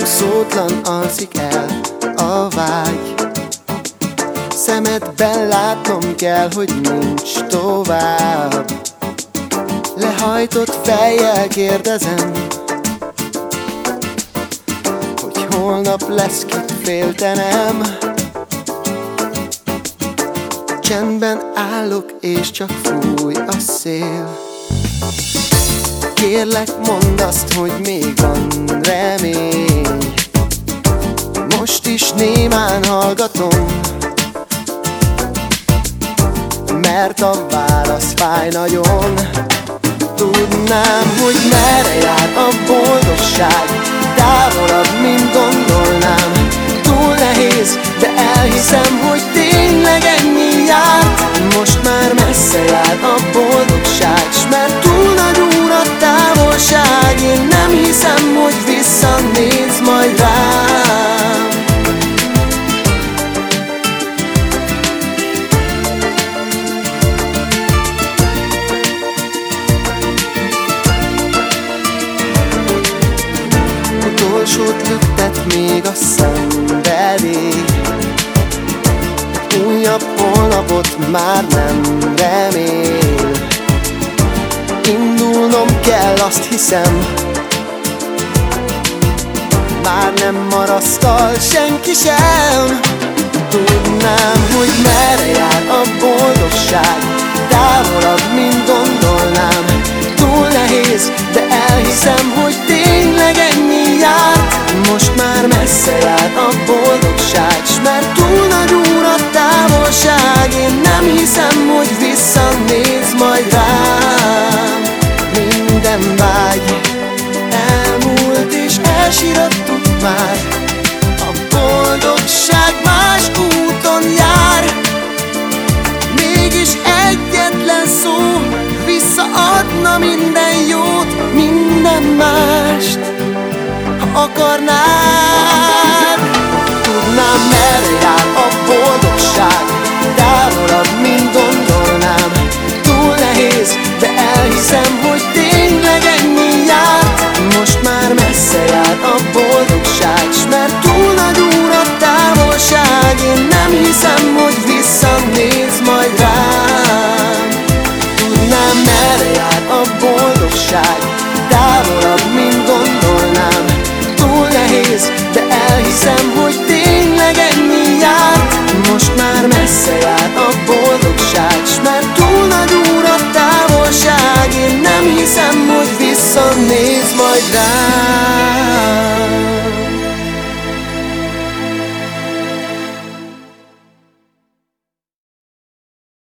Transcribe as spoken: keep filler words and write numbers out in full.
szótlan alszik el a vágy. Szemedben látnom kell, hogy nincs tovább. Lehajtott fejjel kérdezem, hogy holnap lesz kit féltenem. Csendben állok és csak fúj a szél. Kérlek, mondd azt, hogy még van remény. Most is némán hallgatom, mert a válasz fáj nagyon. Tudnám, hogy merre jár a boldogság, távolabb, mint gondolnám. Túl nehéz, de elhiszem, hogy tényleg ennyi járt. Most már messze jár a boldogság, s mert túl nagy úr a távolság. Én nem hiszem, hogy visszanéz majd rám. Utolsót lüktet még a szenvedély. Újabb holnapot már nem remél. Indulnom kell, azt hiszem, már nem marasztal senki sem. Tudnám, hogy merre jár a boldogság, távolabb, mint gondolnám. Túl nehéz, de elhiszem, hogy tényleg ennyi járt. Most már messze jár a boldogság, s mert túl nagy úr a távolság. Én nem hiszem, hogy visszanéz majd rám. Minden vágy elmúlt és elsirattuk már. A boldogság más úton jár. Mégis egyetlen szó visszaadna minden jót, minden mást, ha akarnád. Tudnám, merre jár a boldogság, távolabb, mint gondolnám. Túl nehéz, de elhiszem, hogy tényleg ennyi járt. Most már messze jár a boldogság, s mert túl nagy úr a távolság. Én nem hiszem, hogy visszanéz majd rám. Tudnám, merre jár a boldogság, távolabb, mint gondolnám. Túl nehéz, de elhiszem, hogy tényleg ennyi járt. Most már messze jár a boldogság, s mert túl nagy úr a távolság. Én nem hiszem, hogy visszanéz majd rám.